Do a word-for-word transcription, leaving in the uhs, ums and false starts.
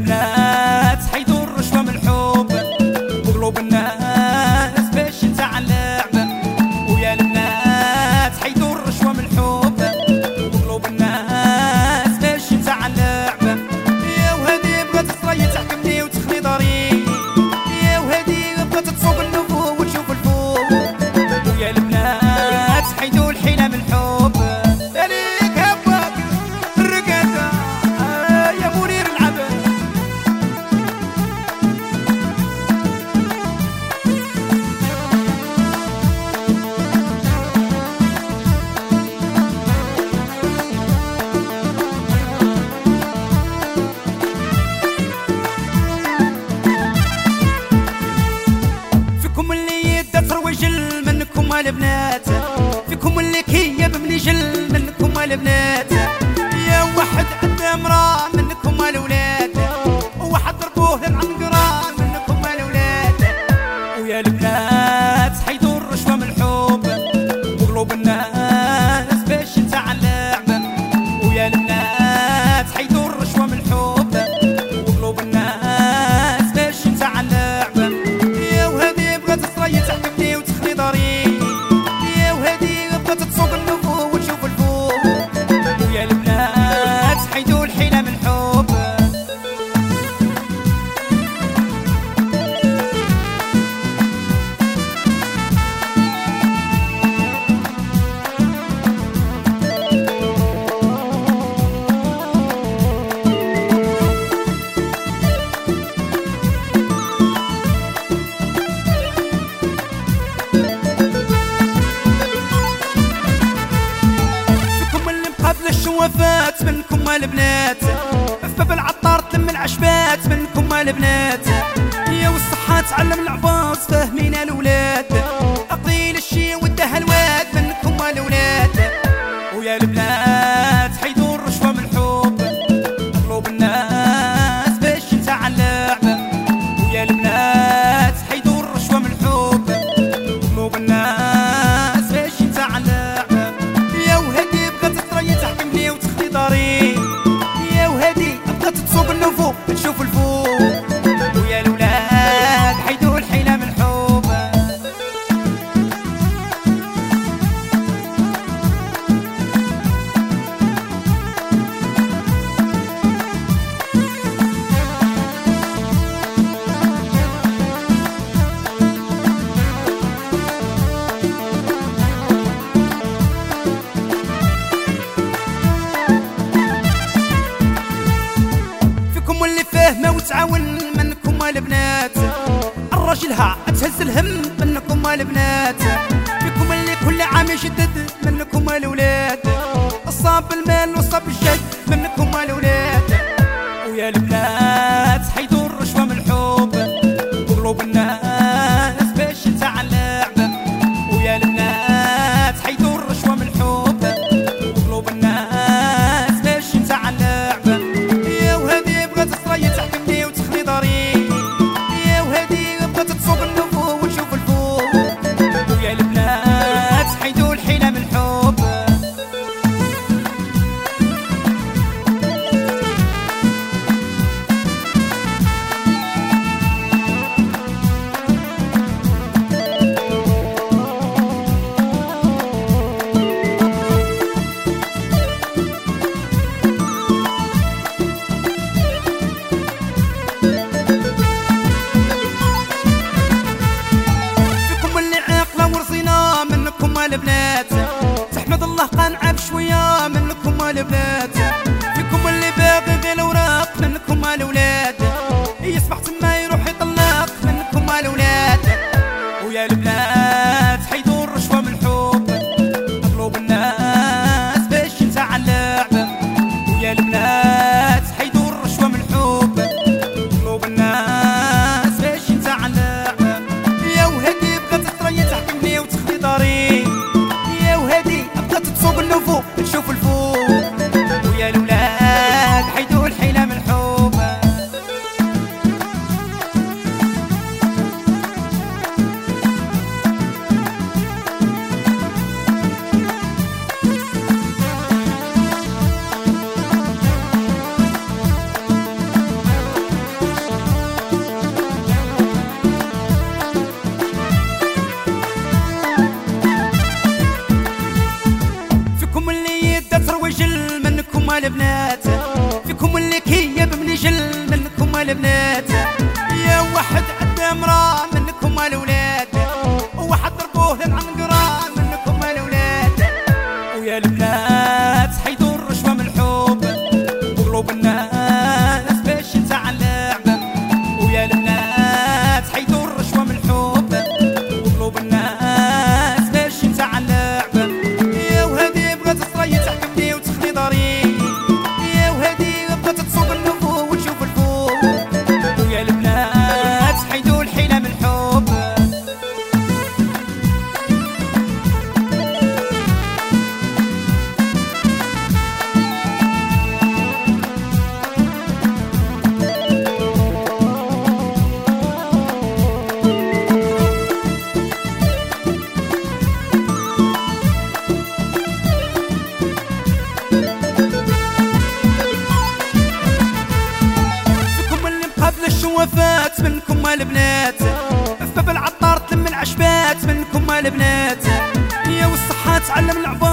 البنات حيدوا الرشوة من الحب وقلوب الناس باش نتاع اللعبة. ويا البنات حيدوا الرشوة من الحب وقلوب الناس باش نتاع اللعبة. يا وهادي بغات تصري تحكمني وتخلي داري، يا وهادي بغات تسوق النفوق وتشوف الفوق. ويا البنات حيدوا الحيلة من الحب. عليك هباك الرقادة يا منير العبد. فيكم اللي يدى تروجل منكم البنات، فيكم اللي كيب من جل منكم البنات. يا واحد عنده امرأة منكم الولاد، وواحد ضربوه العنقرة منكم الولاد. ويا البنات حيدوا الرشوة من الحب وقلوب الناس باش نتاع اللعبة. ويا البنات حيدوا الرشوة من الحب وقلوب الناس باش نتاع اللعبة. يا وهادي بغات تصري تحكمني وتخلي داري، يا وهادي بغات تسوق النفوق وتشوف الفوق. ويا البنات حيدوا الحيلة من الحب. قبل الشوافات منكم البنات، في باب العطار تلم العشبات منكم البنات. يا والصحة تعلم العباص فاهمين الولاد، أقيل الشي وده الواد منكم الولاد. ويا البنات حيدوا الرشوة من الحب قلوب الناس باش نتاع اللعبة. ويا البنات حيدوا الرشوة من الحب قلوب الناس باش نتاع اللعبة. يا وهادي بغات تصري تحكمني وتخلي داري، يا وهادي بغات تسوق النفوق تشوف الفوق. ويا الولاد حيدوا الحيلة من الحب. فيكم اللي فاهمة وتعاون منكم البنات، الراجلها تهز الهم منكم البنات. فيكم اللي كل عام يجدد منكم الولاد، الصاب المال والصاب الجد منكم الولاد. ويا البنات حيدوا الرشوة من الحب وقلوب الناس باش نتاع اللعبة. ويا البنات حيدوا الرشوة من الحب وقلوب الناس باش نتاع اللعبة. يا وهادي بغات تصري تحكمني وتخلي داري، يا وهادي بغات تسوق النفوق وتشوف الفوق. ويا البنات حيدوا الحيلة من الحب. منكم البنات تحمد الله قنعة بشوية منكم البنات. فيكم اللي باغي غير الوراق منكم الولاد، يسمح تما يروح يطلق منكم الولاد. ويا البنات حيدوا الرشوة من الحب قلوب الناس باش نتاع اللعبة. ويا البنات حيدوا الرشوة من الحب قلوب الناس باش نتاع اللعبة. يا وهادي بغات تصري تحكمني وتخلي داري، يا وهادي بغات تسوق النفوق تشوف الفوق. ويا الولاد حيدوا الحيلة من الحب. البنات. يا واحد عنده مرا منكم الولاد، وواحد ضربوه للعنقرة منكم الولاد. ويا البنات حيدوا الرشوة من الحب وقلوب الناس باش نتعلم. ويا البنات حيدوا الرشوة من الحب وقلوب الناس باش نتعلم. يا وهادي بغات تصري تحكمني وتخلي داري، يا وهادي بغات تصوب النفو وتشوف الفوق. ويا البنات حيدوا الحيلة من الحب. الشوافات منكم البنات، فبالعطار تلم العشبات منكم البنات. يا والصحة تعلم العباد